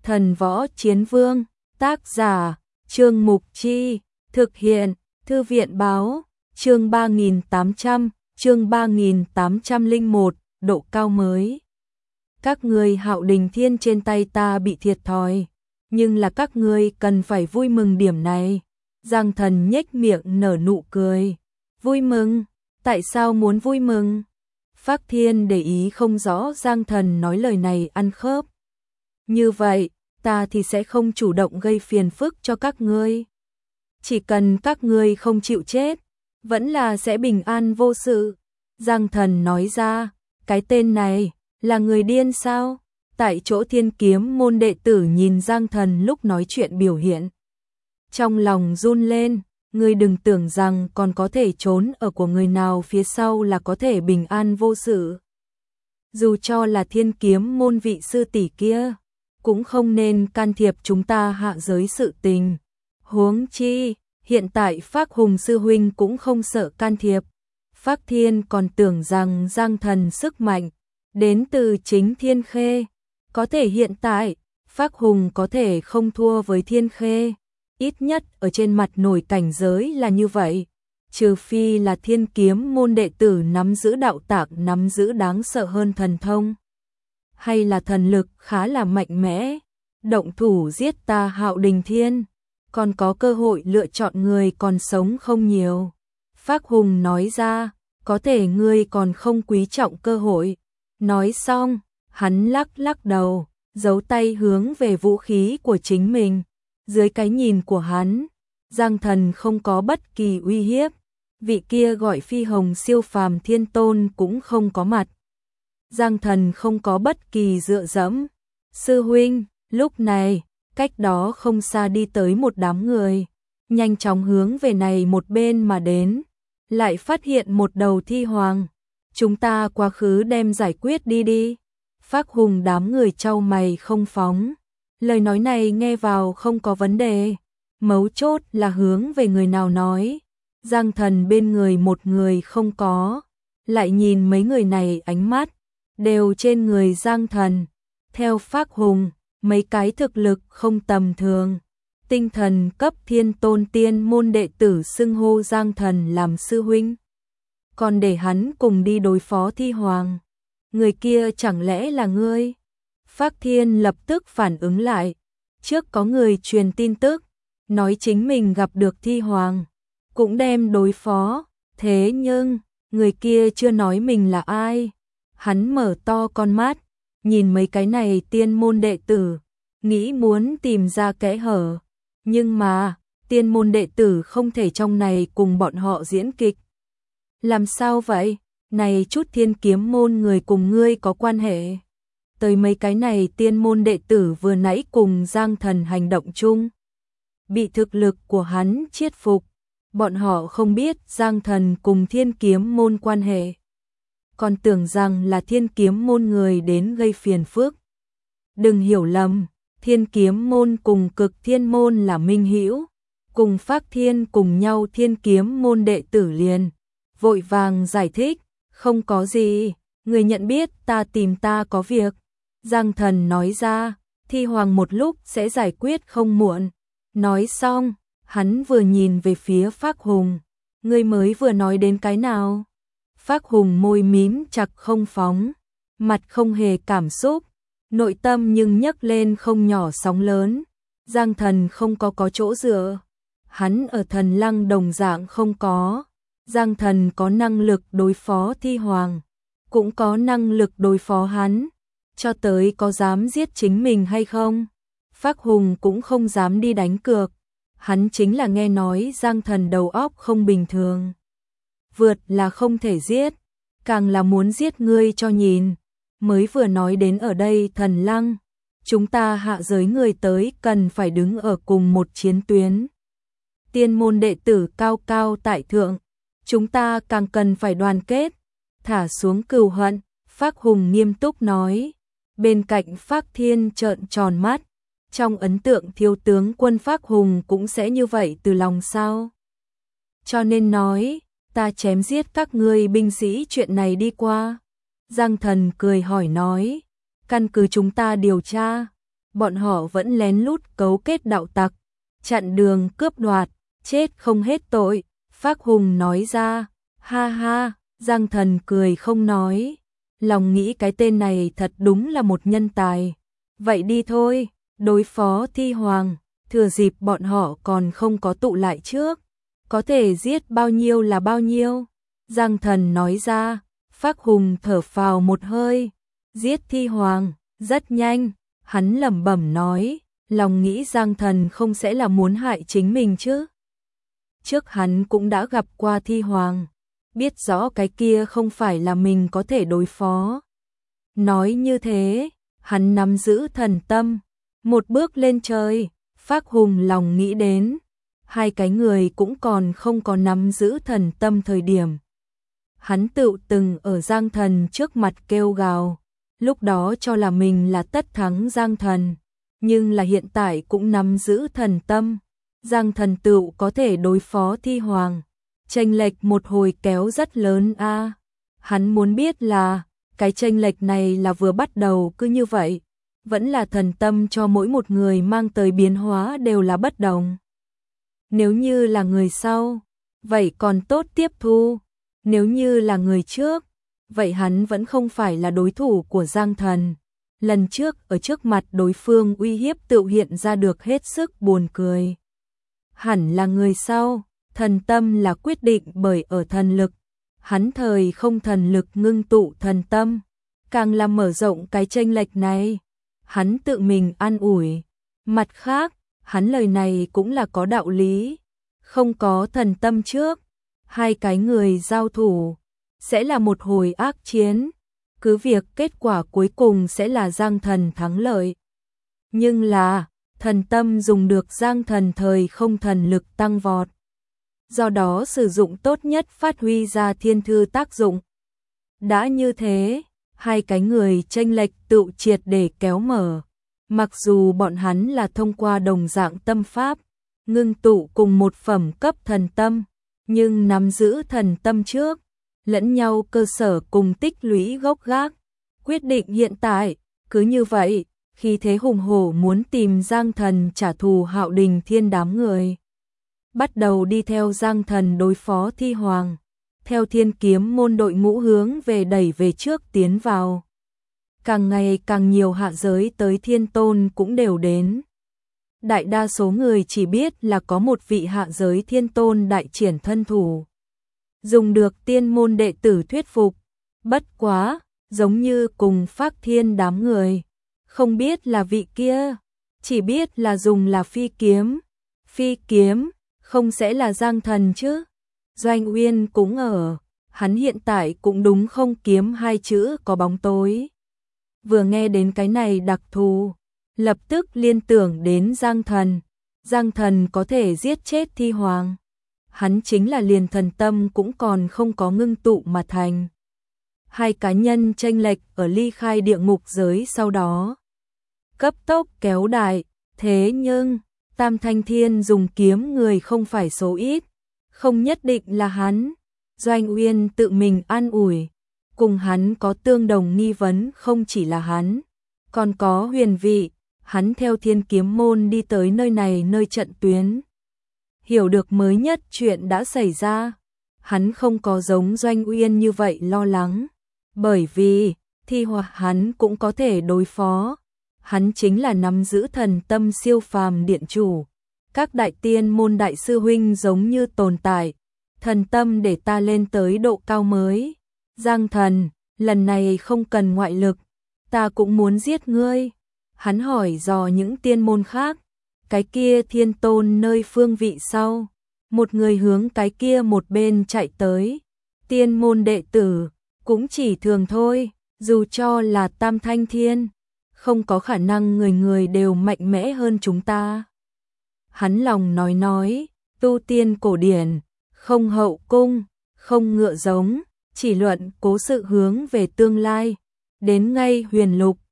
Thần Võ Chiến Vương, tác giả, Trương Mục Chi, thực hiện, Thư viện Báo, chương 3801, độ cao mới. Các ngươi Hạo Đình Thiên trên tay ta bị thiệt thòi, nhưng là các ngươi cần phải vui mừng điểm này. Giang Thần nhếch miệng nở nụ cười. Vui mừng? Tại sao muốn vui mừng? Phác Thiên để ý không rõ Giang Thần nói lời này ăn khớp. Như vậy, ta thì sẽ không chủ động gây phiền phức cho các ngươi. Chỉ cần các ngươi không chịu chết, vẫn là sẽ bình an vô sự. Giang Thần nói ra, cái tên này, là người điên sao? Tại chỗ Thiên Kiếm môn đệ tử nhìn Giang Thần lúc nói chuyện biểu hiện. Trong lòng run lên, ngươi đừng tưởng rằng còn có thể trốn ở của người nào phía sau là có thể bình an vô sự. Dù cho là Thiên Kiếm môn vị sư tỷ kia, cũng không nên can thiệp chúng ta hạ giới sự tình. Huống chi, hiện tại Phác Hùng sư huynh cũng không sợ can thiệp. Phác Thiên còn tưởng rằng Giang Thần sức mạnh đến từ chính Thiên Khê. Có thể hiện tại, Phác Hùng có thể không thua với Thiên Khê. Ít nhất ở trên mặt nổi cảnh giới là như vậy. Trừ phi là Thiên Kiếm môn đệ tử nắm giữ đạo tạng, nắm giữ đáng sợ hơn thần thông, hay là thần lực khá là mạnh mẽ, động thủ giết ta Hạo Đình Thiên, còn có cơ hội lựa chọn người còn sống không nhiều. Phác Hùng nói ra, có thể ngươi còn không quý trọng cơ hội. Nói xong, hắn lắc lắc đầu, giấu tay hướng về vũ khí của chính mình. Dưới cái nhìn của hắn, Giang Thần không có bất kỳ uy hiếp. Vị kia gọi Phi Hồng siêu phàm thiên tôn cũng không có mặt. Giang Thần không có bất kỳ dựa dẫm. Sư huynh, lúc này, cách đó không xa đi tới một đám người, nhanh chóng hướng về này một bên mà đến, lại phát hiện một đầu thi hoàng. Chúng ta quá khứ đem giải quyết đi đi. Phác Hùng đám người chau mày không phóng. Lời nói này nghe vào không có vấn đề, mấu chốt là hướng về người nào nói. Giang Thần bên người một người không có, lại nhìn mấy người này ánh mắt đều trên người Giang Thần. Theo Phác Hùng, mấy cái thực lực không tầm thường, tinh thần cấp thiên tôn tiên môn đệ tử xưng hô Giang Thần làm sư huynh, còn để hắn cùng đi đối phó thi hoàng. Người kia chẳng lẽ là ngươi? Phác Thiên lập tức phản ứng lại. Trước có người truyền tin tức, nói chính mình gặp được thi hoàng, cũng đem đối phó. Thế nhưng, người kia chưa nói mình là ai. Hắn mở to con mắt, nhìn mấy cái này tiên môn đệ tử, nghĩ muốn tìm ra kẽ hở. Nhưng mà, tiên môn đệ tử không thể trong này cùng bọn họ diễn kịch. Làm sao vậy? Này chút Thiên Kiếm môn người cùng ngươi có quan hệ. Tới mấy cái này tiên môn đệ tử vừa nãy cùng Giang Thần hành động chung, bị thực lực của hắn chiết phục. Bọn họ không biết Giang Thần cùng Thiên Kiếm môn quan hệ, còn tưởng rằng là Thiên Kiếm môn người đến gây phiền phức. Đừng hiểu lầm, Thiên Kiếm môn cùng Cực Thiên môn là minh hữu, cùng Phác Thiên cùng nhau Thiên Kiếm môn đệ tử liền vội vàng giải thích, không có gì, người nhận biết ta tìm ta có việc. Giang Thần nói ra, thi hoàng một lúc sẽ giải quyết không muộn. Nói xong, hắn vừa nhìn về phía Phác Hùng, ngươi mới vừa nói đến cái nào? Phác Hùng môi mím chặt không phóng, mặt không hề cảm xúc, nội tâm nhưng nhấc lên không nhỏ sóng lớn. Giang Thần không có chỗ dựa, hắn ở Thần Lăng đồng dạng không có. Giang Thần có năng lực đối phó thi hoàng, cũng có năng lực đối phó hắn, cho tới có dám giết chính mình hay không? Phác Hùng cũng không dám đi đánh cược, hắn chính là nghe nói Giang Thần đầu óc không bình thường. Vượt là không thể giết, càng là muốn giết ngươi cho nhìn. Mới vừa nói đến ở đây Thần Lăng, chúng ta hạ giới người tới cần phải đứng ở cùng một chiến tuyến. Tiên môn đệ tử cao cao tại thượng, chúng ta càng cần phải đoàn kết, thả xuống cừu hận. Phác Hùng nghiêm túc nói. Bên cạnh Phác Thiên trợn tròn mắt, trong ấn tượng thiếu tướng quân Phác Hùng cũng sẽ như vậy từ lòng sao? Cho nên nói, ta chém giết các ngươi binh sĩ chuyện này đi qua. Giang Thần cười hỏi nói, căn cứ chúng ta điều tra, bọn họ vẫn lén lút cấu kết đạo tặc, chặn đường cướp đoạt, chết không hết tội. Phác Hùng nói ra, ha ha, Giang Thần cười không nói, lòng nghĩ cái tên này thật đúng là một nhân tài. Vậy đi thôi, đối phó Thi Hoàng, thừa dịp bọn họ còn không có tụ lại trước, có thể giết bao nhiêu là bao nhiêu. Giang Thần nói ra, Phác Hùng thở phào một hơi, giết Thi Hoàng, rất nhanh, hắn lẩm bẩm nói, lòng nghĩ Giang Thần không sẽ là muốn hại chính mình chứ. Trước hắn cũng đã gặp qua Thi Hoàng, biết rõ cái kia không phải là mình có thể đối phó. Nói như thế, hắn nắm giữ thần tâm, một bước lên trời. Phác Hùng lòng nghĩ đến, hai cái người cũng còn không có nắm giữ thần tâm thời điểm. Hắn tự từng ở Giang Thần trước mặt kêu gào, lúc đó cho là mình là tất thắng Giang Thần, nhưng là hiện tại cũng nắm giữ thần tâm. Giang Thần tự có thể đối phó Thi Hoàng, chênh lệch một hồi kéo rất lớn a. Hắn muốn biết là, cái chênh lệch này là vừa bắt đầu cứ như vậy, vẫn là thần tâm cho mỗi một người mang tới biến hóa đều là bất đồng. Nếu như là người sau, vậy còn tốt tiếp thu. Nếu như là người trước, vậy hắn vẫn không phải là đối thủ của Giang Thần. Lần trước ở trước mặt đối phương uy hiếp tự hiện ra được hết sức buồn cười. Hẳn là người sau, thần tâm là quyết định bởi ở thần lực. Hắn thời không thần lực ngưng tụ thần tâm, càng làm mở rộng cái chênh lệch này. Hắn tự mình an ủi. Mặt khác, hắn lời này cũng là có đạo lý. Không có thần tâm trước, hai cái người giao thủ sẽ là một hồi ác chiến, cứ việc kết quả cuối cùng sẽ là Giang Thần thắng lợi. Nhưng là, thần tâm dùng được Giang Thần thời không thần lực tăng vọt. Do đó sử dụng tốt nhất phát huy ra thiên thư tác dụng. Đã như thế, hai cái người chênh lệch tự triệt để kéo mở. Mặc dù bọn hắn là thông qua đồng dạng tâm pháp, ngưng tụ cùng một phẩm cấp thần tâm, nhưng nắm giữ thần tâm trước, lẫn nhau cơ sở cùng tích lũy gốc gác, quyết định hiện tại, cứ như vậy, khi thế hùng hổ muốn tìm Giang Thần trả thù Hạo Đình Thiên đám người. Bắt đầu đi theo Giang Thần đối phó Thi Hoàng, theo Thiên Kiếm môn đội ngũ hướng về đẩy về trước tiến vào. Càng ngày càng nhiều hạ giới tới Thiên Tôn cũng đều đến. Đại đa số người chỉ biết là có một vị hạ giới Thiên Tôn đại triển thân thủ, dùng được tiên môn đệ tử thuyết phục. Bất quá, giống như cùng Phác Thiên đám người, không biết là vị kia, chỉ biết là dùng là phi kiếm. Phi kiếm, không sẽ là Giang Thần chứ? Doanh Uyên cũng ở, hắn hiện tại cũng đúng không kiếm hai chữ có bóng tối. Vừa nghe đến cái này đặc thù, lập tức liên tưởng đến Giang Thần. Giang Thần có thể giết chết Thi Hoàng. Hắn chính là liền thần tâm cũng còn không có ngưng tụ mà thành. Hai cá nhân chênh lệch ở ly khai địa ngục giới sau đó. Cấp tốc kéo đại, thế nhưng, Tam Thanh Thiên dùng kiếm người không phải số ít, không nhất định là hắn. Doanh Uyên tự mình an ủi, cùng hắn có tương đồng nghi vấn không chỉ là hắn, còn có Huyền Vị, hắn theo Thiên Kiếm môn đi tới nơi này nơi trận tuyến. Hiểu được mới nhất chuyện đã xảy ra, hắn không có giống Doanh Uyên như vậy lo lắng, bởi vì Thi Hoàng hắn cũng có thể đối phó. Hắn chính là nắm giữ thần tâm siêu phàm điện chủ. Các đại tiên môn đại sư huynh giống như tồn tại, thần tâm để ta lên tới độ cao mới. Giang Thần, lần này không cần ngoại lực, ta cũng muốn giết ngươi. Hắn hỏi dò những tiên môn khác, cái kia Thiên Tôn nơi phương vị sau, một người hướng cái kia một bên chạy tới. Tiên môn đệ tử, cũng chỉ thường thôi, dù cho là Tam Thanh Thiên, không có khả năng người người đều mạnh mẽ hơn chúng ta. Hắn lòng nói, tu tiên cổ điển, không hậu cung, không ngựa giống, chỉ luận cố sự hướng về tương lai. Đến ngay Huyền Lục,